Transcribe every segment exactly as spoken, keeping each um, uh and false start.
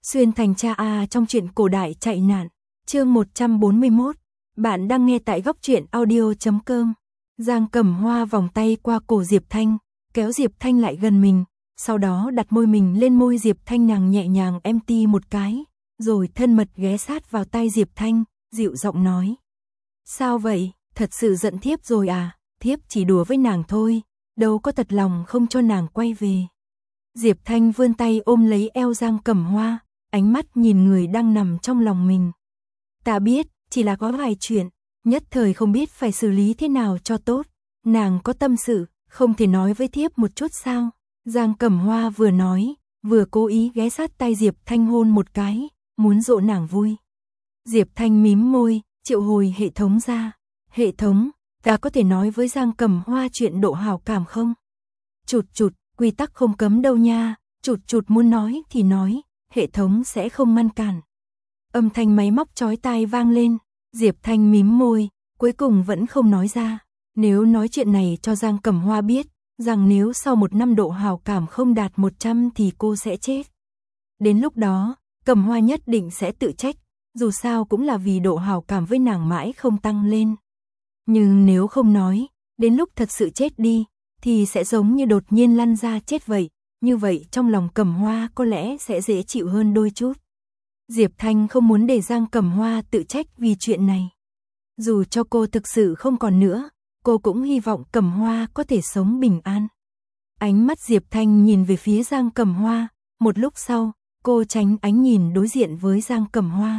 Xuyên thành cha A trong truyện cổ đại chạy nạn, chương một trăm bốn mươi mốt. Bạn đang nghe tại góc truyện audio chấm com. Giang Cẩm Hoa vòng tay qua cổ Diệp Thanh, kéo Diệp Thanh lại gần mình, sau đó đặt môi mình lên môi Diệp Thanh, nàng nhẹ nhàng em ti một cái, rồi thân mật ghé sát vào tai Diệp Thanh, dịu giọng nói. Sao vậy, thật sự giận thiếp rồi à, thiếp chỉ đùa với nàng thôi, đâu có thật lòng không cho nàng quay về. Diệp Thanh vươn tay ôm lấy eo Giang Cẩm Hoa, ánh mắt nhìn người đang nằm trong lòng mình. Ta biết, chỉ là có vài chuyện, nhất thời không biết phải xử lý thế nào cho tốt. Nàng có tâm sự, không thể nói với thiếp một chút sao? Giang Cẩm Hoa vừa nói, vừa cố ý ghé sát tay Diệp Thanh hôn một cái, muốn dỗ nàng vui. Diệp Thanh mím môi, triệu hồi hệ thống ra. Hệ thống, ta có thể nói với Giang Cẩm Hoa chuyện độ hảo cảm không? Chụt chụt, quy tắc không cấm đâu nha, chụt chụt muốn nói thì nói, hệ thống sẽ không ngăn cản. Âm thanh máy móc chói tai vang lên, Diệp Thanh mím môi, cuối cùng vẫn không nói ra. Nếu nói chuyện này cho Giang Cẩm Hoa biết, rằng nếu sau một năm độ hảo cảm không đạt một trăm thì cô sẽ chết. Đến lúc đó, Cẩm Hoa nhất định sẽ tự trách, dù sao cũng là vì độ hảo cảm với nàng mãi không tăng lên. Nhưng nếu không nói, đến lúc thật sự chết đi, thì sẽ giống như đột nhiên lăn ra chết vậy, như vậy trong lòng Cẩm Hoa có lẽ sẽ dễ chịu hơn đôi chút. Diệp Thanh không muốn để Giang Cẩm Hoa tự trách vì chuyện này. Dù cho cô thực sự không còn nữa, cô cũng hy vọng Cẩm Hoa có thể sống bình an. Ánh mắt Diệp Thanh nhìn về phía Giang Cẩm Hoa, một lúc sau, cô tránh ánh nhìn đối diện với Giang Cẩm Hoa.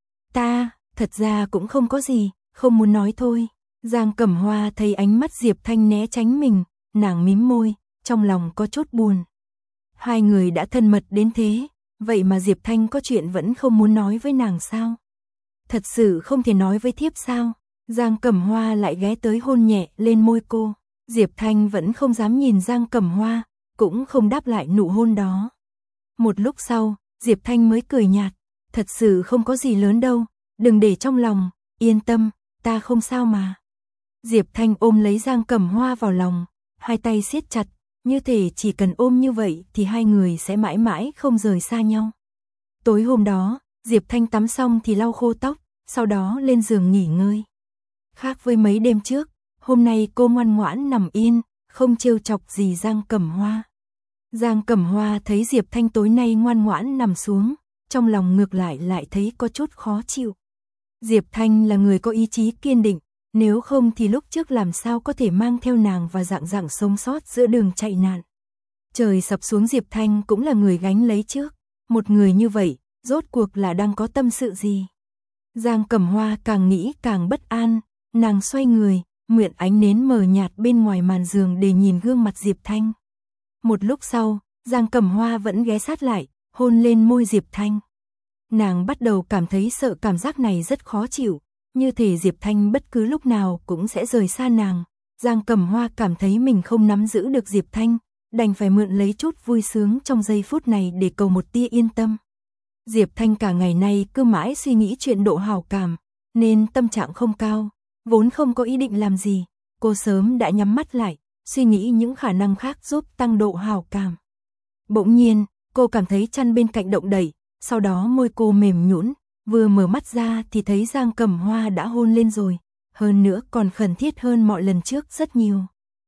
Ta, thật ra cũng không có gì, không muốn nói thôi. Giang Cẩm Hoa thấy ánh mắt Diệp Thanh né tránh mình, nàng mím môi, trong lòng có chút buồn. Hai người đã thân mật đến thế, vậy mà Diệp Thanh có chuyện vẫn không muốn nói với nàng sao? Thật sự không thể nói với thiếp sao? Giang Cẩm Hoa lại ghé tới hôn nhẹ lên môi cô. Diệp Thanh vẫn không dám nhìn Giang Cẩm Hoa, cũng không đáp lại nụ hôn đó. Một lúc sau, Diệp Thanh mới cười nhạt, thật sự không có gì lớn đâu, đừng để trong lòng, yên tâm, ta không sao mà. Diệp Thanh ôm lấy Giang Cẩm Hoa vào lòng, hai tay siết chặt, như thể chỉ cần ôm như vậy thì hai người sẽ mãi mãi không rời xa nhau. Tối hôm đó, Diệp Thanh tắm xong thì lau khô tóc, sau đó lên giường nghỉ ngơi. Khác với mấy đêm trước, hôm nay cô ngoan ngoãn nằm yên, không trêu chọc gì Giang Cẩm Hoa. Giang Cẩm Hoa thấy Diệp Thanh tối nay ngoan ngoãn nằm xuống, trong lòng ngược lại lại thấy có chút khó chịu. Diệp Thanh là người có ý chí kiên định, nếu không thì lúc trước làm sao có thể mang theo nàng và dạng dạng sống sót giữa đường chạy nạn. Trời sập xuống Diệp Thanh cũng là người gánh lấy trước, một người như vậy, rốt cuộc là đang có tâm sự gì? Giang Cẩm Hoa càng nghĩ càng bất an, nàng xoay người, mượn ánh nến mờ nhạt bên ngoài màn giường để nhìn gương mặt Diệp Thanh. Một lúc sau, Giang Cẩm Hoa vẫn ghé sát lại, hôn lên môi Diệp Thanh. Nàng bắt đầu cảm thấy sợ, cảm giác này rất khó chịu, như thể Diệp Thanh bất cứ lúc nào cũng sẽ rời xa nàng. Giang Cẩm Hoa cảm thấy mình không nắm giữ được Diệp Thanh, đành phải mượn lấy chút vui sướng trong giây phút này để cầu một tia yên tâm. Diệp Thanh cả ngày nay cứ mãi suy nghĩ chuyện độ hảo cảm, nên tâm trạng không cao, vốn không có ý định làm gì, cô sớm đã nhắm mắt lại, suy nghĩ những khả năng khác giúp tăng độ hảo cảm. Bỗng nhiên, cô cảm thấy chăn bên cạnh động đậy, sau đó môi cô mềm nhũn, vừa mở mắt ra thì thấy Giang Cẩm Hoa đã hôn lên rồi, hơn nữa còn khẩn thiết hơn mọi lần trước rất nhiều.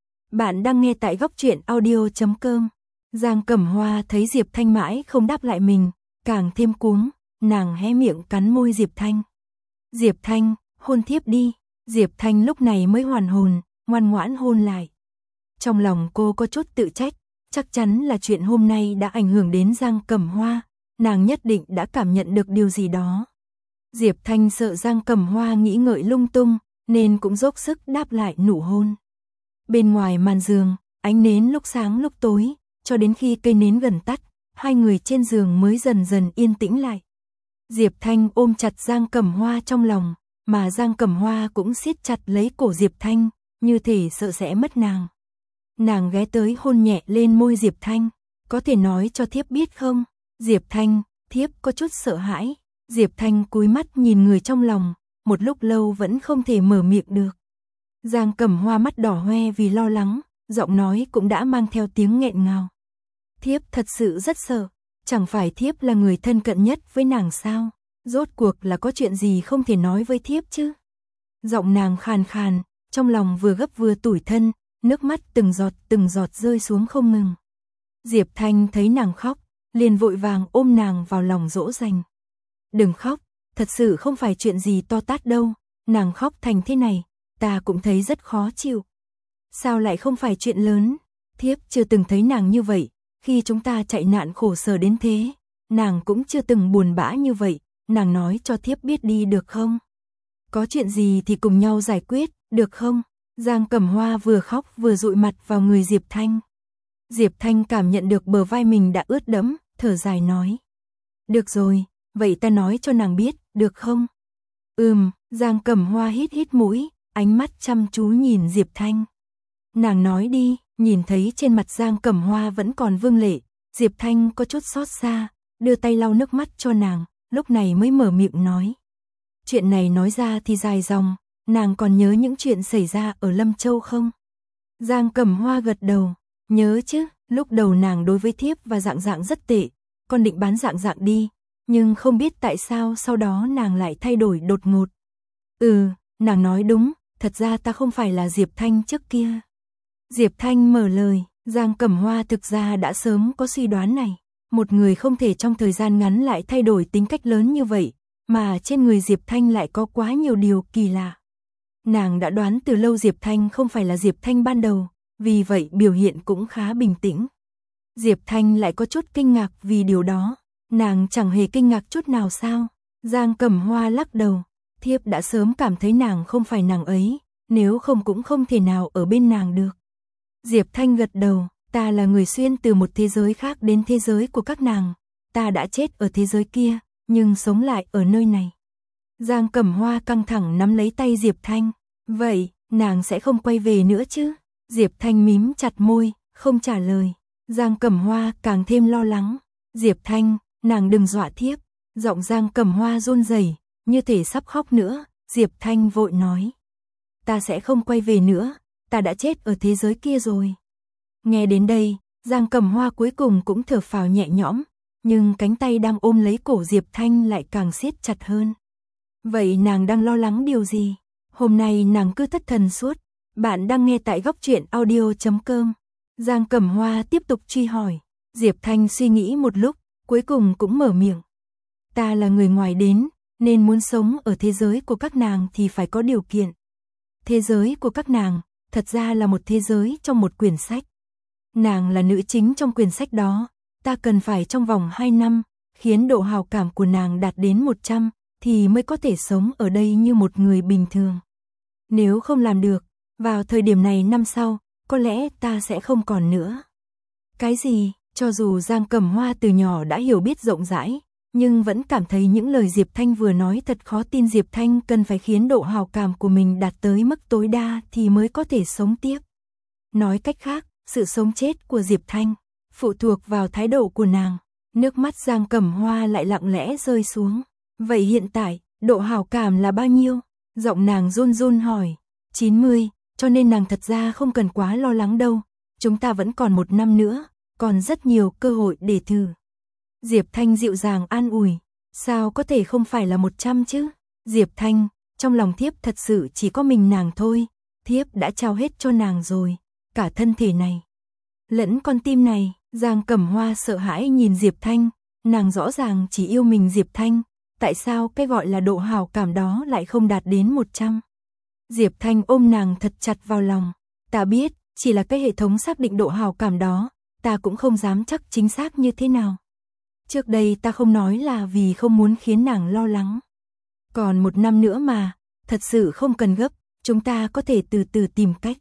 Bạn đang nghe tại góc truyện audio chấm com. Giang Cẩm Hoa thấy Diệp Thanh mãi không đáp lại mình, càng thêm cuống, nàng hé miệng cắn môi Diệp Thanh. Diệp Thanh, hôn thiếp đi. Diệp Thanh lúc này mới hoàn hồn, ngoan ngoãn hôn lại. Trong lòng cô có chút tự trách, chắc chắn là chuyện hôm nay đã ảnh hưởng đến Giang Cẩm Hoa, nàng nhất định đã cảm nhận được điều gì đó. Diệp Thanh sợ Giang Cẩm Hoa nghĩ ngợi lung tung, nên cũng dốc sức đáp lại nụ hôn. Bên ngoài màn giường, ánh nến lúc sáng lúc tối, cho đến khi cây nến gần tắt, hai người trên giường mới dần dần yên tĩnh lại. Diệp Thanh ôm chặt Giang Cẩm Hoa trong lòng, mà Giang Cẩm Hoa cũng siết chặt lấy cổ Diệp Thanh, như thể sợ sẽ mất nàng. Nàng ghé tới hôn nhẹ lên môi Diệp Thanh, có thể nói cho thiếp biết không? Diệp Thanh, thiếp có chút sợ hãi. Diệp Thanh cúi mắt nhìn người trong lòng, một lúc lâu vẫn không thể mở miệng được. Giang Cẩm Hoa mắt đỏ hoe vì lo lắng, giọng nói cũng đã mang theo tiếng nghẹn ngào. Thiếp thật sự rất sợ, Chẳng phải thiếp là người thân cận nhất với nàng sao? Rốt cuộc là có chuyện gì không thể nói với thiếp chứ? Giọng nàng khàn khàn, trong lòng vừa gấp vừa tủi thân, nước mắt từng giọt từng giọt rơi xuống không ngừng. Diệp Thanh thấy nàng khóc, liền vội vàng ôm nàng vào lòng dỗ dành. Đừng khóc, thật sự không phải chuyện gì to tát đâu, nàng khóc thành thế này, ta cũng thấy rất khó chịu. Sao lại không phải chuyện lớn? Thiếp chưa từng thấy nàng như vậy, khi chúng ta chạy nạn khổ sở đến thế, nàng cũng chưa từng buồn bã như vậy, nàng nói cho thiếp biết đi được không? Có chuyện gì thì cùng nhau giải quyết, được không? Giang Cẩm Hoa vừa khóc vừa dụi mặt vào người Diệp Thanh. Diệp Thanh cảm nhận được bờ vai mình đã ướt đẫm, thở dài nói. Được rồi, vậy ta nói cho nàng biết, được không? Ừm, Giang Cẩm Hoa hít hít mũi, ánh mắt chăm chú nhìn Diệp Thanh. Nàng nói đi, nhìn thấy trên mặt Giang Cẩm Hoa vẫn còn vương lệ, Diệp Thanh có chút xót xa, đưa tay lau nước mắt cho nàng, lúc này mới mở miệng nói. Chuyện này nói ra thì dài dòng, nàng còn nhớ những chuyện xảy ra ở Lâm Châu không? Giang Cẩm Hoa gật đầu, nhớ chứ, lúc đầu nàng đối với thiếp và Dạng Dạng rất tệ, còn định bán Dạng Dạng đi, nhưng không biết tại sao sau đó nàng lại thay đổi đột ngột. Ừ, nàng nói đúng, thật ra ta không phải là Diệp Thanh trước kia. Diệp Thanh mở lời, Giang Cẩm Hoa thực ra đã sớm có suy đoán này. Một người không thể trong thời gian ngắn lại thay đổi tính cách lớn như vậy, mà trên người Diệp Thanh lại có quá nhiều điều kỳ lạ. Nàng đã đoán từ lâu Diệp Thanh không phải là Diệp Thanh ban đầu, vì vậy biểu hiện cũng khá bình tĩnh. Diệp Thanh lại có chút kinh ngạc vì điều đó, nàng chẳng hề kinh ngạc chút nào sao? Giang Cẩm Hoa lắc đầu, thiếp đã sớm cảm thấy nàng không phải nàng ấy, nếu không cũng không thể nào ở bên nàng được. Diệp Thanh gật đầu, ta là người xuyên từ một thế giới khác đến thế giới của các nàng, ta đã chết ở thế giới kia, nhưng sống lại ở nơi này. Giang Cẩm Hoa căng thẳng nắm lấy tay Diệp Thanh, vậy, nàng sẽ không quay về nữa chứ? Diệp Thanh mím chặt môi, không trả lời. Giang Cẩm Hoa càng thêm lo lắng. Diệp Thanh, nàng đừng dọa thiếp. Giọng Giang Cẩm Hoa run rẩy, như thể sắp khóc nữa. Diệp Thanh vội nói, ta sẽ không quay về nữa, ta đã chết ở thế giới kia rồi. Nghe đến đây, Giang Cẩm Hoa cuối cùng cũng thở phào nhẹ nhõm, nhưng cánh tay đang ôm lấy cổ Diệp Thanh lại càng siết chặt hơn. Vậy nàng đang lo lắng điều gì? Hôm nay nàng cứ thất thần suốt. Bạn đang nghe tại góc truyện audio chấm com. Giang Cẩm Hoa tiếp tục truy hỏi. Diệp Thanh suy nghĩ một lúc, cuối cùng cũng mở miệng. Ta là người ngoài đến, nên muốn sống ở thế giới của các nàng thì phải có điều kiện. Thế giới của các nàng, thật ra là một thế giới trong một quyển sách. Nàng là nữ chính trong quyển sách đó, ta cần phải trong vòng hai năm, khiến độ hào cảm của nàng đạt đến một trăm, thì mới có thể sống ở đây như một người bình thường. Nếu không làm được, vào thời điểm này năm sau, có lẽ ta sẽ không còn nữa. Cái gì? Cho dù Giang Cẩm Hoa từ nhỏ đã hiểu biết rộng rãi, nhưng vẫn cảm thấy những lời Diệp Thanh vừa nói thật khó tin. Diệp Thanh cần phải khiến độ hào cảm của mình đạt tới mức tối đa thì mới có thể sống tiếp. Nói cách khác, sự sống chết của Diệp Thanh phụ thuộc vào thái độ của nàng. Nước mắt Giang Cẩm Hoa lại lặng lẽ rơi xuống. Vậy hiện tại, độ hào cảm là bao nhiêu? Giọng nàng run run hỏi. chín mươi, cho nên nàng thật ra không cần quá lo lắng đâu. Chúng ta vẫn còn một năm nữa, còn rất nhiều cơ hội để thử. Diệp Thanh dịu dàng an ủi. Sao có thể không phải là một trăm chứ? Diệp Thanh, trong lòng thiếp thật sự chỉ có mình nàng thôi. Thiếp đã trao hết cho nàng rồi. Cả thân thể này, lẫn con tim này. Giang Cẩm Hoa sợ hãi nhìn Diệp Thanh. Nàng rõ ràng chỉ yêu mình Diệp Thanh. Tại sao cái gọi là độ hào cảm đó lại không đạt đến một trăm? Diệp Thanh ôm nàng thật chặt vào lòng. Ta biết, chỉ là cái hệ thống xác định độ hào cảm đó, ta cũng không dám chắc chính xác như thế nào. Trước đây ta không nói là vì không muốn khiến nàng lo lắng. Còn một năm nữa mà, thật sự không cần gấp, chúng ta có thể từ từ tìm cách.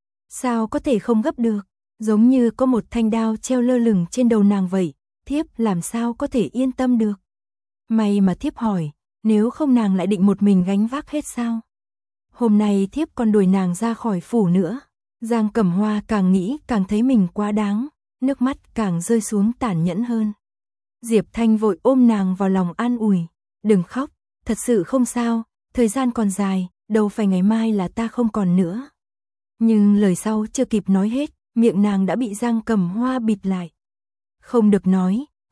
Sao có thể không gấp được? Giống như có một thanh đao treo lơ lửng trên đầu nàng vậy, thiếp làm sao có thể yên tâm được? May mà thiếp hỏi, nếu không nàng lại định một mình gánh vác hết sao? Hôm nay thiếp còn đuổi nàng ra khỏi phủ nữa. Giang Cẩm Hoa càng nghĩ càng thấy mình quá đáng, nước mắt càng rơi xuống tàn nhẫn hơn. Diệp Thanh vội ôm nàng vào lòng an ủi, đừng khóc, thật sự không sao, thời gian còn dài, đâu phải ngày mai là ta không còn nữa. Nhưng lời sau chưa kịp nói hết, miệng nàng đã bị Giang Cẩm Hoa bịt lại. Không được nói,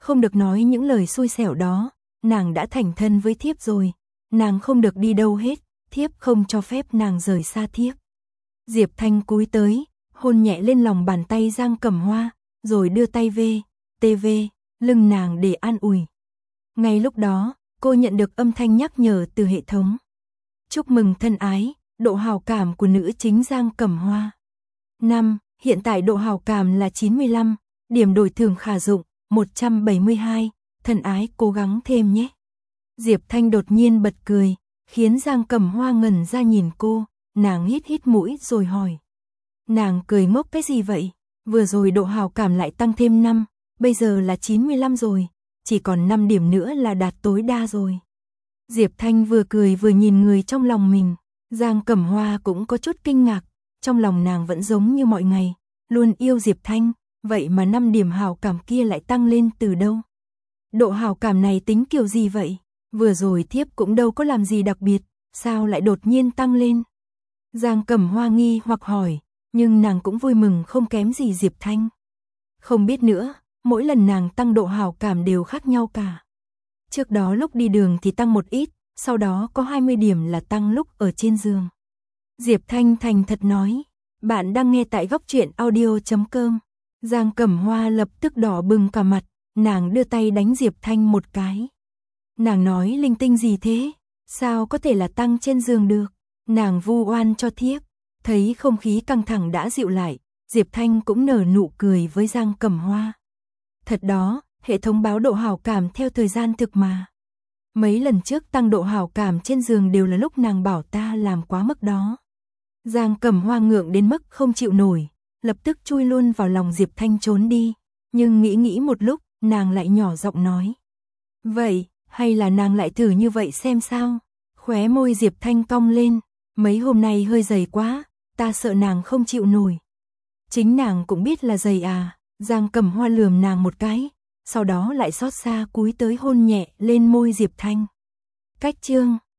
không được nói những lời xui xẻo đó, nàng đã thành thân với thiếp rồi, nàng không được đi đâu hết, thiếp không cho phép nàng rời xa thiếp. Diệp Thanh cúi tới, hôn nhẹ lên lòng bàn tay Giang Cẩm Hoa, rồi đưa tay về, tê về, lưng nàng để an ủi. Ngay lúc đó, cô nhận được âm thanh nhắc nhở từ hệ thống. Chúc mừng thân ái, độ hào cảm của nữ chính Giang Cẩm Hoa. năm. Hiện tại độ hào cảm là chín mươi lăm, điểm đổi thưởng khả dụng, một trăm bảy mươi hai, thân ái cố gắng thêm nhé. Diệp Thanh đột nhiên bật cười, khiến Giang Cẩm Hoa ngẩn ra nhìn cô, nàng hít hít mũi rồi hỏi. Nàng cười ngốc cái gì vậy? Vừa rồi độ hào cảm lại tăng thêm năm, bây giờ là chín mươi lăm rồi, chỉ còn năm điểm nữa là đạt tối đa rồi. Diệp Thanh vừa cười vừa nhìn người trong lòng mình, Giang Cẩm Hoa cũng có chút kinh ngạc, trong lòng nàng vẫn giống như mọi ngày, luôn yêu Diệp Thanh, vậy mà năm điểm hào cảm kia lại tăng lên từ đâu? Độ hào cảm này tính kiểu gì vậy? Vừa rồi thiếp cũng đâu có làm gì đặc biệt, sao lại đột nhiên tăng lên? Giang Cẩm Hoa nghi hoặc hỏi, nhưng nàng cũng vui mừng không kém gì Diệp Thanh. Không biết nữa, mỗi lần nàng tăng độ hào cảm đều khác nhau cả. Trước đó lúc đi đường thì tăng một ít, sau đó có hai mươi điểm là tăng lúc ở trên giường. Diệp Thanh thành thật nói, bạn đang nghe tại góc truyện audio chấm com. Giang Cẩm Hoa lập tức đỏ bừng cả mặt, nàng đưa tay đánh Diệp Thanh một cái. Nàng nói linh tinh gì thế, sao có thể là tăng trên giường được, nàng vu oan cho thiếp. Thấy không khí căng thẳng đã dịu lại, Diệp Thanh cũng nở nụ cười với Giang Cẩm Hoa. Thật đó, hệ thống báo độ hào cảm theo thời gian thực mà. Mấy lần trước tăng độ hào cảm trên giường đều là lúc nàng bảo ta làm quá mức đó. Giang Cẩm Hoa ngượng đến mức không chịu nổi, lập tức chui luôn vào lòng Diệp Thanh trốn đi, nhưng nghĩ nghĩ một lúc, nàng lại nhỏ giọng nói. Vậy, hay là nàng lại thử như vậy xem sao? Khóe môi Diệp Thanh cong lên, mấy hôm nay hơi dày quá, ta sợ nàng không chịu nổi. Chính nàng cũng biết là dày à, Giang Cẩm Hoa lườm nàng một cái, sau đó lại xót xa cúi tới hôn nhẹ lên môi Diệp Thanh. Cách chương